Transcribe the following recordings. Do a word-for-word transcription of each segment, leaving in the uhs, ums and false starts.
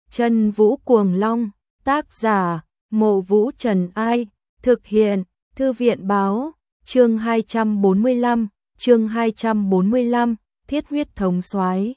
Chân Vũ Cuồng Long, tác giả, Mộ Vũ Trần Ai, thực hiện, Thư viện Báo, chương hai trăm bốn mươi lăm, chương hai trăm bốn mươi lăm, thiết huyết thống soái.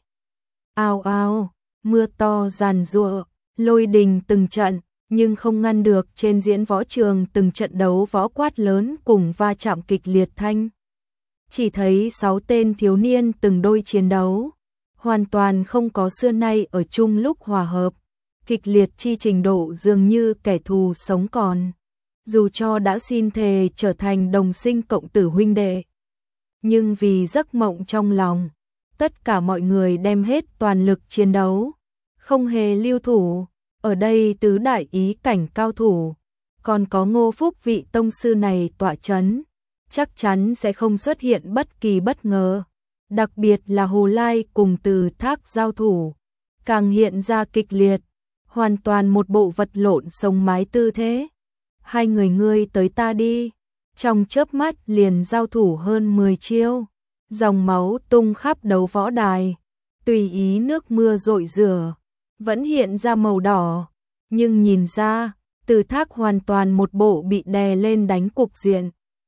Ào ào, mưa to giàn giụa, lôi đình từng trận, nhưng không ngăn được trên diễn võ trường từng trận đấu võ quát lớn cùng va chạm kịch liệt thanh. Chỉ thấy sáu tên thiếu niên từng đôi chiến đấu, hoàn toàn không có xưa nay ở chung lúc hòa hợp, kịch liệt chi trình độ dường như kẻ thù sống còn. Dù cho đã xin thề trở thành đồng sinh cộng tử huynh đệ, nhưng vì giấc mộng trong lòng, tất cả mọi người đem hết toàn lực chiến đấu, không hề lưu thủ. Ở đây tứ đại ý cảnh cao thủ, còn có Ngô Phúc vị tông sư này tọa chấn, chắc chắn sẽ không xuất hiện bất kỳ bất ngờ. Đặc biệt là Hồ Lai cùng Từ Thác giao thủ, càng hiện ra kịch liệt, hoàn toàn một bộ vật lộn sống mái tư thế. Hai người ngươi tới ta đi, trong chớp mắt liền giao thủ hơn mười chiêu, dòng máu tung khắp đấu võ đài, tùy ý nước mưa rội rửa, vẫn hiện ra màu đỏ, nhưng nhìn ra, Từ Thác hoàn toàn một bộ bị đè lên đánh cục diện.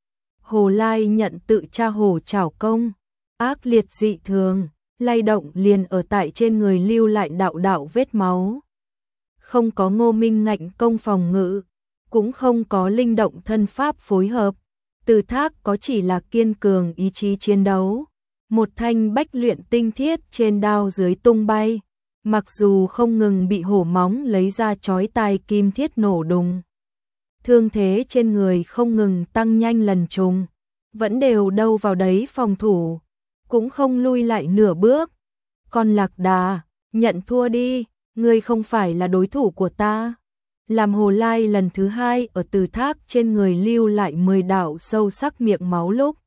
Hồ Lai nhận tự tra hổ chảo công, ác liệt dị thường, lay động liền ở tại trên người lưu lại đạo đạo vết máu. Không có Ngô Minh ngạnh công phòng ngự, cũng không có linh động thân pháp phối hợp, Từ Thác có chỉ là kiên cường ý chí chiến đấu. Một thanh bách luyện tinh thiết trên đao dưới tung bay, mặc dù không ngừng bị hổ móng lấy ra chói tai kim thiết nổ đùng. Thương thế trên người không ngừng tăng nhanh lần trùng, vẫn đều đâu vào đấy phòng thủ, cũng không lui lại nửa bước. Con Lạc Đà, nhận thua đi, ngươi không phải là đối thủ của ta. Làm Hồ Lai lần thứ hai ở Từ Thác trên người lưu lại mười đạo sâu sắc miệng máu lúc.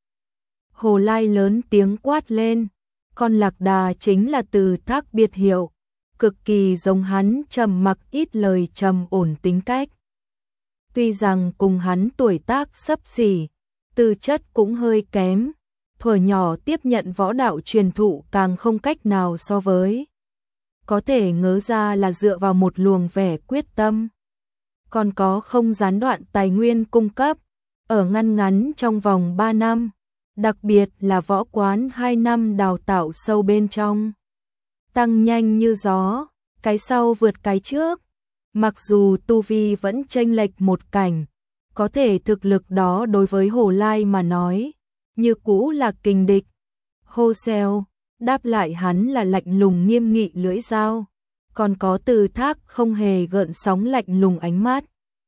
Hồ Lai lớn tiếng quát lên, con Lạc Đà chính là Từ Thác biệt hiệu, cực kỳ giống hắn trầm mặc ít lời trầm ổn tính cách. Tuy rằng cùng hắn tuổi tác xấp xỉ, tư chất cũng hơi kém, thuở nhỏ tiếp nhận võ đạo truyền thụ càng không cách nào so với. Có thể ngớ ra là dựa vào một luồng vẻ quyết tâm, còn có không gián đoạn tài nguyên cung cấp, ở ngăn ngắn trong vòng ba năm, đặc biệt là võ quán hai năm đào tạo sâu bên trong. Tăng nhanh như gió, cái sau vượt cái trước, mặc dù tu vi vẫn chênh lệch một cảnh, có thể thực lực đó đối với Hồ Lai mà nói, như cũ là kình địch. Hô xèo, đáp lại hắn là lạnh lùng nghiêm nghị lưỡi dao, còn có Từ Thác không hề gợn sóng lạnh lùng ánh mắt.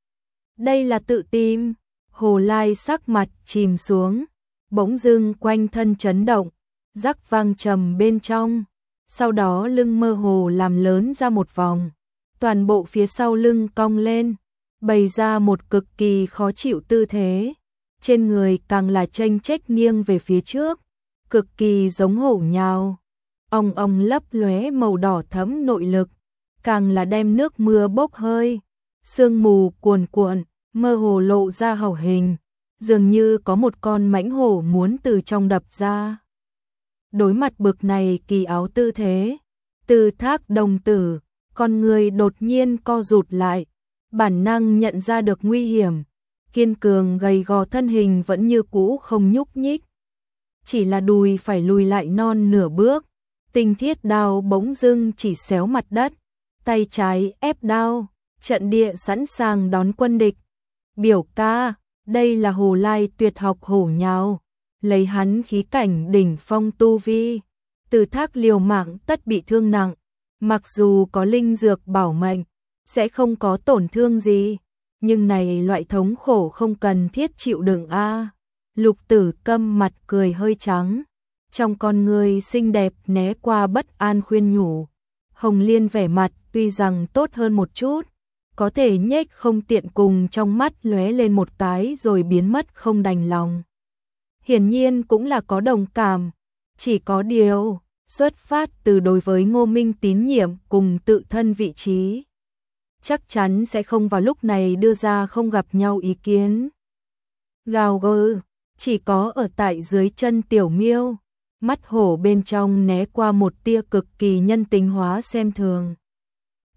Đây là tự tin. Hồ Lai sắc mặt chìm xuống, bỗng dưng quanh thân chấn động, rắc vang trầm bên trong, sau đó lưng mơ hồ làm lớn ra một vòng, toàn bộ phía sau lưng cong lên, bày ra một cực kỳ khó chịu tư thế, trên người càng là chênh chếch nghiêng về phía trước, cực kỳ giống hổ nhào, ong ong lấp lóe màu đỏ thẫm nội lực, càng là đem nước mưa bốc hơi, sương mù cuồn cuộn, mơ hồ lộ ra hậu hình, dường như có một con mãnh hổ muốn từ trong đập ra. Đối mặt bực này kỳ áo tư thế, Từ Thác đồng tử, con người đột nhiên co rụt lại, bản năng nhận ra được nguy hiểm, kiên cường gầy gò thân hình vẫn như cũ không nhúc nhích. Chỉ là đùi phải lùi lại non nửa bước, tinh thiết đao bỗng dưng chỉ xéo mặt đất, tay trái ép đao, trận địa sẵn sàng đón quân địch. Biểu ca, đây là Hồ Lai tuyệt học hổ nhào, lấy hắn khí cảnh đỉnh phong tu vi, Từ Thác liều mạng tất bị thương nặng, mặc dù có linh dược bảo mệnh, sẽ không có tổn thương gì, nhưng này loại thống khổ không cần thiết chịu đựng a. Lục Tử câm mặt cười hơi trắng, trong con người xinh đẹp né qua bất an khuyên nhủ. Hồng Liên vẻ mặt tuy rằng tốt hơn một chút, có thể nhếch không tiện cùng trong mắt lóe lên một cái rồi biến mất không đành lòng. Hiển nhiên cũng là có đồng cảm, chỉ có điều, xuất phát từ đối với Ngô Minh tín nhiệm cùng tự thân vị trí. Chắc chắn sẽ không vào lúc này đưa ra không gặp nhau ý kiến. Gào gừ, chỉ có ở tại dưới chân Tiểu Miêu, mắt hổ bên trong né qua một tia cực kỳ nhân tính hóa xem thường.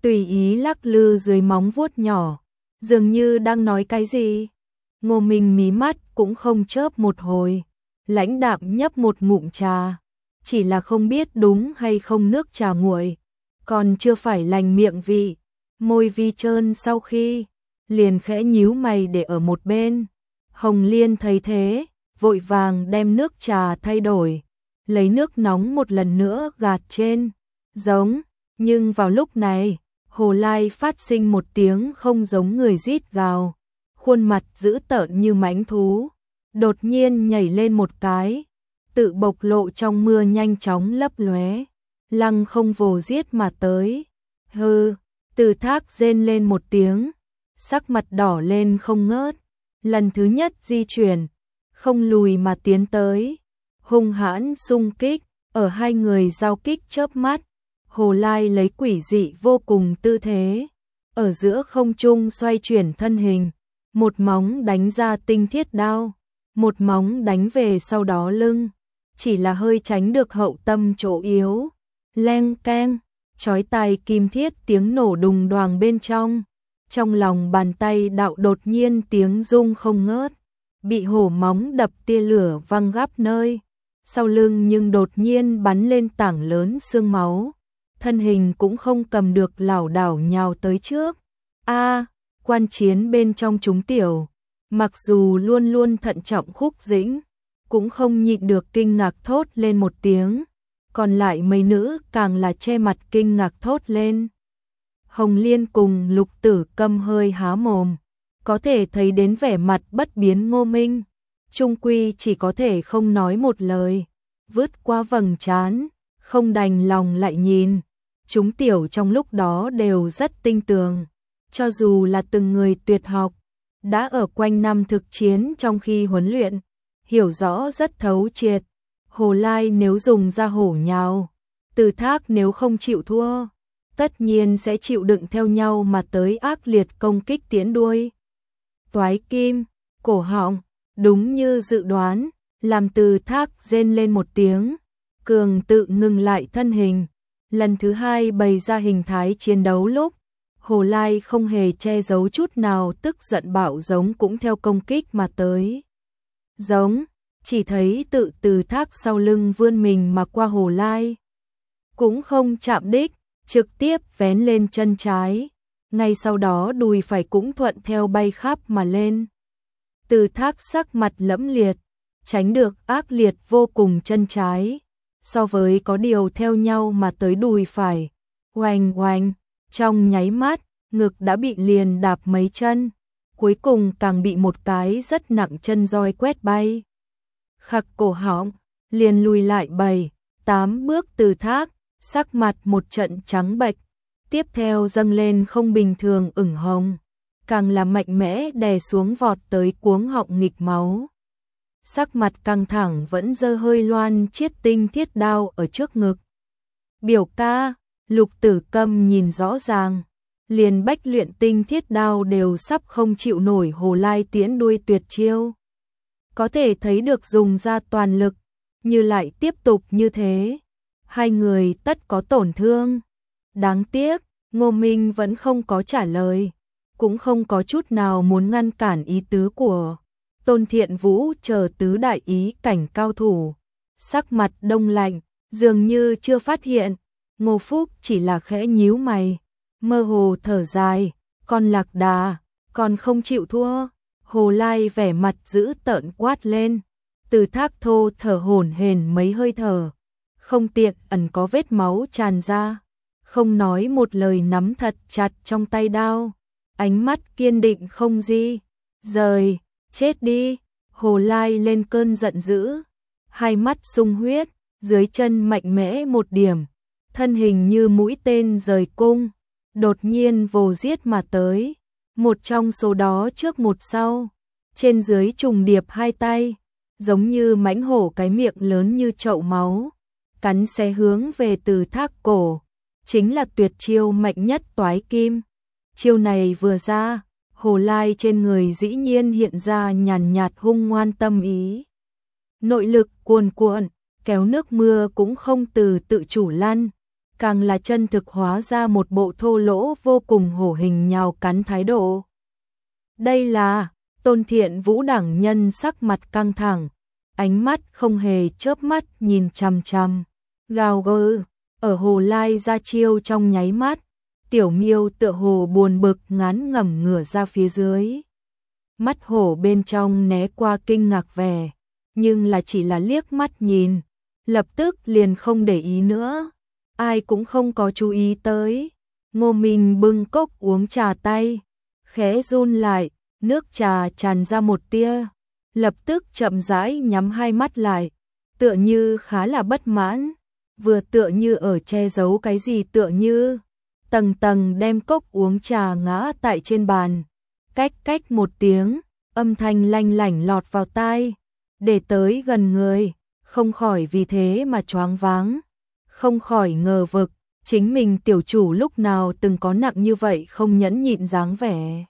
tùy ý lắc lư dưới móng vuốt nhỏ, dường như đang nói cái gì. Ngô Minh mí mắt cũng không chớp một hồi, lãnh đạm nhấp một ngụm trà, chỉ là không biết đúng hay không nước trà nguội, còn chưa phải lành miệng vị, môi vi trơn sau khi, liền khẽ nhíu mày để ở một bên. Hồng Liên thấy thế, vội vàng đem nước trà thay đổi, lấy nước nóng một lần nữa gạt trên, giống, nhưng vào lúc này, Hồ Lai phát sinh một tiếng không giống người rít gào, khuôn mặt dữ tợn như mãnh thú, đột nhiên nhảy lên một cái, tự bộc lộ trong mưa nhanh chóng lấp lóe, lăng không vồ giết mà tới. Hừ, Từ Thác rên lên một tiếng, sắc mặt đỏ lên không ngớt, lần thứ nhất di chuyển, không lùi mà tiến tới, hung hãn xung kích, ở hai người giao kích chớp mắt, Hồ Lai lấy quỷ dị vô cùng tư thế, ở giữa không trung xoay chuyển thân hình, một móng đánh ra tinh thiết đao, một móng đánh về sau đó lưng, chỉ là hơi tránh được hậu tâm chỗ yếu, leng keng, chói tai kim thiết tiếng nổ đùng đoàng bên trong, trong lòng bàn tay đạo đột nhiên tiếng rung không ngớt, bị hổ móng đập tia lửa văng gắp nơi, sau lưng nhưng đột nhiên bắn lên tảng lớn xương máu, thân hình cũng không cầm được lảo đảo nhào tới trước. A, quan chiến bên trong chúng tiểu, mặc dù luôn luôn thận trọng khúc dĩnh, cũng không nhịn được kinh ngạc thốt lên một tiếng, còn lại mấy nữ càng là che mặt kinh ngạc thốt lên. Hồng Liên cùng Lục Tử Câm hơi há mồm, có thể thấy đến vẻ mặt bất biến Ngô Minh, chung quy chỉ có thể không nói một lời, vứt qua vầng trán, không đành lòng lại nhìn. Chúng tiểu trong lúc đó đều rất tinh tường, cho dù là từng người tuyệt học, đã ở quanh năm thực chiến trong khi huấn luyện, hiểu rõ rất thấu triệt. Hồ Lai nếu dùng ra hổ nhào, Từ Thác nếu không chịu thua, tất nhiên sẽ chịu đựng theo nhau mà tới ác liệt công kích tiến đuôi. Toái kim, cổ họng, đúng như dự đoán, làm Từ Thác rên lên một tiếng, cường tự ngừng lại thân hình. Lần thứ hai bày ra hình thái chiến đấu lúc, Hồ Lai không hề che giấu chút nào, tức giận bạo giống cũng theo công kích mà tới. Giống, chỉ thấy tự Từ Thác sau lưng vươn mình mà qua Hồ Lai, cũng không chạm đích, trực tiếp vén lên chân trái, ngay sau đó đùi phải cũng thuận theo bay khắp mà lên. Từ Thác sắc mặt lẫm liệt, tránh được ác liệt vô cùng chân trái, so với có điều theo nhau mà tới đùi phải, oanh oanh, trong nháy mắt, ngực đã bị liền đạp mấy chân, cuối cùng càng bị một cái rất nặng chân roi quét bay. Khặc cổ họng, liền lùi lại bảy, tám bước. Từ Thác, sắc mặt một trận trắng bệch, tiếp theo dâng lên không bình thường ửng hồng, càng là mạnh mẽ đè xuống vọt tới cuống họng nghịch máu. Sắc mặt căng thẳng vẫn giơ hơi loan chiết tinh thiết đao ở trước ngực. Biểu ca, Lục Tử Câm nhìn rõ ràng, liền bách luyện tinh thiết đao đều sắp không chịu nổi Hồ Lai tiến đuôi tuyệt chiêu. Có thể thấy được dùng ra toàn lực, như lại tiếp tục như thế, hai người tất có tổn thương. Đáng tiếc, Ngô Minh vẫn không có trả lời, cũng không có chút nào muốn ngăn cản ý tứ của Tôn Thiện Vũ chờ tứ đại ý cảnh cao thủ. Sắc mặt đông lạnh, dường như chưa phát hiện, Ngô Phúc chỉ là khẽ nhíu mày, mơ hồ thở dài, con lạc đà, còn không chịu thua. Hồ Lai vẻ mặt dữ tợn quát lên, Từ Thác thô thở hổn hển mấy hơi thở, không tiện ẩn có vết máu tràn ra, không nói một lời nắm thật chặt trong tay đao, ánh mắt kiên định không di rời. Chết đi! Hồ Lai lên cơn giận dữ, hai mắt sung huyết, dưới chân mạnh mẽ một điểm, thân hình như mũi tên rời cung, đột nhiên vồ giết mà tới, một trong số đó trước một sau, trên dưới trùng điệp hai tay, giống như mãnh hổ cái miệng lớn như chậu máu, cắn xé hướng về Từ Thác cổ, chính là tuyệt chiêu mạnh nhất toái kim. Chiêu này vừa ra, Hồ Lai trên người dĩ nhiên hiện ra nhàn nhạt hung ngoan tâm ý. Nội lực cuồn cuộn, kéo nước mưa cũng không từ tự chủ lăn, càng là chân thực hóa ra một bộ thô lỗ vô cùng hổ hình nhào cắn thái độ. Đây là, Tôn Thiện Vũ đẳng nhân sắc mặt căng thẳng, ánh mắt không hề chớp mắt nhìn chằm chằm, gào gừ, ở Hồ Lai ra chiêu trong nháy mắt, Tiểu Miêu tựa hồ buồn bực ngán ngẩm ngửa ra phía dưới. Mắt hổ bên trong né qua kinh ngạc vẻ, nhưng là chỉ là liếc mắt nhìn, lập tức liền không để ý nữa, ai cũng không có chú ý tới. Ngô Minh bưng cốc uống trà tay, khẽ run lại, nước trà tràn ra một tia, lập tức chậm rãi nhắm hai mắt lại, tựa như khá là bất mãn, vừa tựa như ở che giấu cái gì tựa như, tầng tầng đem cốc uống trà ngã tại trên bàn, cách cách một tiếng, âm thanh lanh lảnh lọt vào tai, để tới gần người, không khỏi vì thế mà choáng váng, không khỏi ngờ vực, chính mình tiểu chủ lúc nào từng có nặng như vậy không nhẫn nhịn dáng vẻ.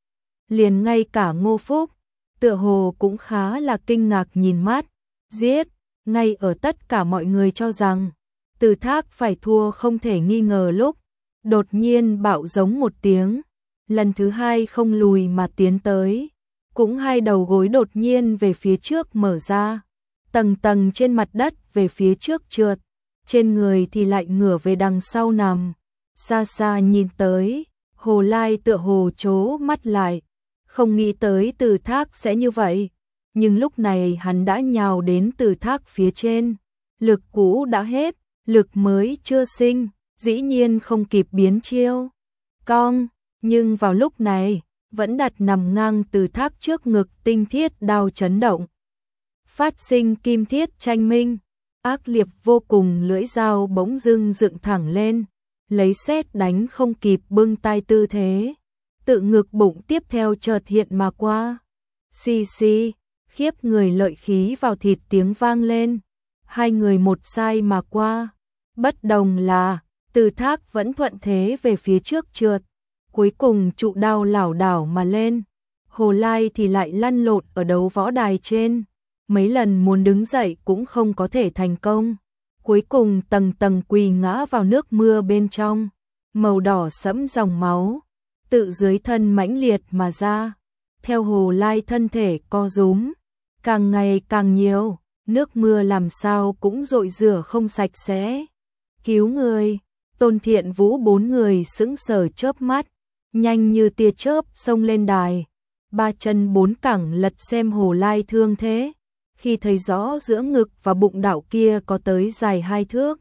Liền ngay cả Ngô Phúc, tựa hồ cũng khá là kinh ngạc nhìn mắt, giết, ngay ở tất cả mọi người cho rằng, Từ Thác phải thua không thể nghi ngờ lúc, đột nhiên bạo giống một tiếng, lần thứ hai không lùi mà tiến tới, cũng hai đầu gối đột nhiên về phía trước mở ra, tầng tầng trên mặt đất về phía trước trượt, trên người thì lại ngửa về đằng sau nằm, xa xa nhìn tới, Hồ Lai tựa hồ trố mắt lại, không nghĩ tới Từ Thác sẽ như vậy, nhưng lúc này hắn đã nhào đến Từ Thác phía trên, lực cũ đã hết, lực mới chưa sinh, dĩ nhiên không kịp biến chiêu, cong, nhưng vào lúc này, vẫn đặt nằm ngang Từ Thác trước ngực tinh thiết đao chấn động, phát sinh kim thiết tranh minh, ác liệt vô cùng lưỡi dao bỗng dưng dựng thẳng lên, lấy sét đánh không kịp bưng tay tư thế, tự ngực bụng tiếp theo chợt hiện mà qua, xì xì, khiếp người lợi khí vào thịt tiếng vang lên, hai người một sai mà qua, bất đồng là, Từ Thác vẫn thuận thế về phía trước trượt, cuối cùng trụ đao lảo đảo mà lên, Hồ Lai thì lại lăn lộn ở đấu võ đài trên, mấy lần muốn đứng dậy cũng không có thể thành công, cuối cùng tầng tầng quỳ ngã vào nước mưa bên trong, màu đỏ sẫm dòng máu, tự dưới thân mãnh liệt mà ra, theo Hồ Lai thân thể co rúm, càng ngày càng nhiều, nước mưa làm sao cũng dội rửa không sạch sẽ. Cứu người, Tôn Thiện Vũ bốn người sững sờ chớp mắt, nhanh như tia chớp xông lên đài, ba chân bốn cẳng lật xem Hồ Lai thương thế, khi thấy rõ giữa ngực và bụng đạo kia có tới dài hai thước,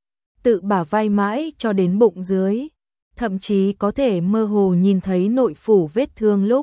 tự bả vai mãi cho đến bụng dưới, thậm chí có thể mơ hồ nhìn thấy nội phủ vết thương lúc,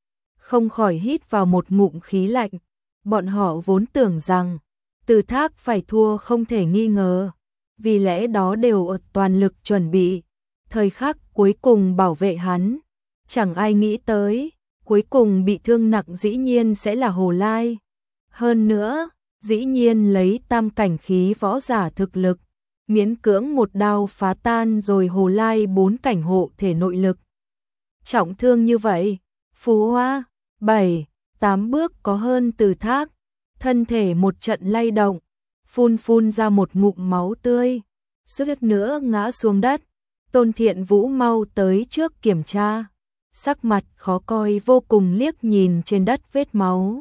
không khỏi hít vào một ngụm khí lạnh, bọn họ vốn tưởng rằng, Từ Thác phải thua không thể nghi ngờ, vì lẽ đó đều ở toàn lực chuẩn bị, thời khắc cuối cùng bảo vệ hắn, chẳng ai nghĩ tới, cuối cùng bị thương nặng dĩ nhiên sẽ là Hồ Lai. Hơn nữa, dĩ nhiên lấy tam cảnh khí võ giả thực lực, miễn cưỡng một đao phá tan rồi Hồ Lai bốn cảnh hộ thể nội lực. Trọng thương như vậy, Phú Hoa, bảy, tám bước có hơn Từ Thác, thân thể một trận lay động, phun phun ra một ngụm máu tươi, suýt nữa ngã xuống đất. Tôn Thiện Vũ mau tới trước kiểm tra, sắc mặt khó coi vô cùng liếc nhìn trên đất vết máu.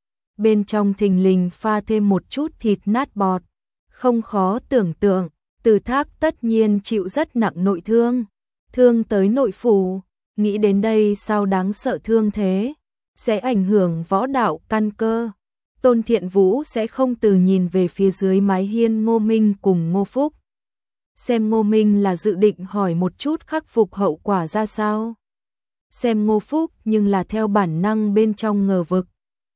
Bên trong thình lình pha thêm một chút thịt nát bọt, không khó tưởng tượng, Từ Thác tất nhiên chịu rất nặng nội thương, thương tới nội phủ, nghĩ đến đây sao đáng sợ thương thế, sẽ ảnh hưởng võ đạo căn cơ. Tôn Thiện Vũ sẽ không từ nhìn về phía dưới mái hiên Ngô Minh cùng Ngô Phúc. Xem Ngô Minh là dự định hỏi một chút khắc phục hậu quả ra sao. Xem Ngô Phúc nhưng là theo bản năng bên trong ngờ vực.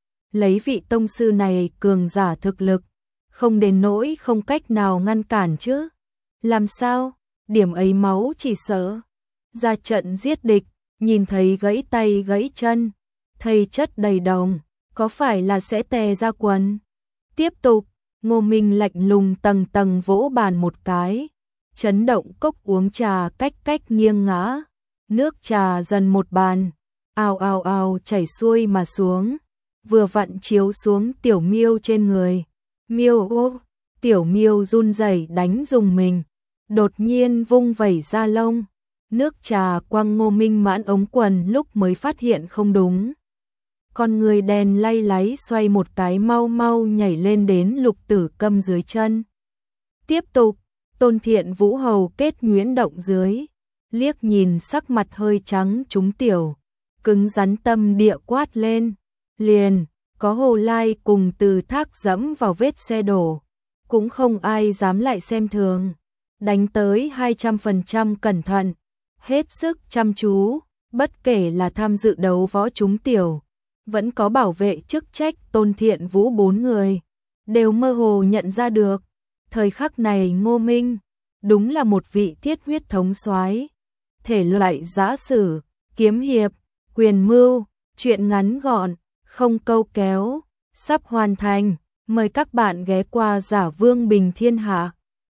Lấy vị tông sư này cường giả thực lực, không đến nỗi không cách nào ngăn cản chứ. Làm sao, điểm ấy máu chỉ sợ. Ra trận giết địch, nhìn thấy gãy tay gãy chân, thây chất đầy đồng, có phải là sẽ tè ra quần. Tiếp tục, Ngô Minh lạnh lùng tầng tầng vỗ bàn một cái, chấn động cốc uống trà cách cách nghiêng ngã, nước trà dần một bàn, ào ào ào chảy xuôi mà xuống, vừa vặn chiếu xuống Tiểu Miêu trên người. Miêu ô, Tiểu Miêu run rẩy đánh dùng mình, đột nhiên vung vẩy ra lông, nước trà quăng Ngô Minh Mãn ống quần lúc mới phát hiện không đúng. Con người đèn lay láy xoay một cái mau mau nhảy lên đến Lục Tử Câm dưới chân. Tiếp tục, Tôn Thiện Vũ hầu kết Nguyễn Động dưới, liếc nhìn sắc mặt hơi trắng trúng tiểu, cứng rắn tâm địa quát lên, liền, có Hồ Lai cùng Từ Thác dẫm vào vết xe đổ, cũng không ai dám lại xem thường, đánh tới hai trăm phần trăm cẩn thận, hết sức chăm chú, bất kể là tham dự đấu võ trúng tiểu, vẫn có bảo vệ chức trách Tôn Thiện Vũ bốn người, đều mơ hồ nhận ra được, thời khắc này Ngô Minh, đúng là một vị thiết huyết thống soái, thể loại giã sử, kiếm hiệp, quyền mưu, chuyện ngắn gọn, không câu kéo, sắp hoàn thành, mời các bạn ghé qua Giả Vương Bình Thiên Hạ.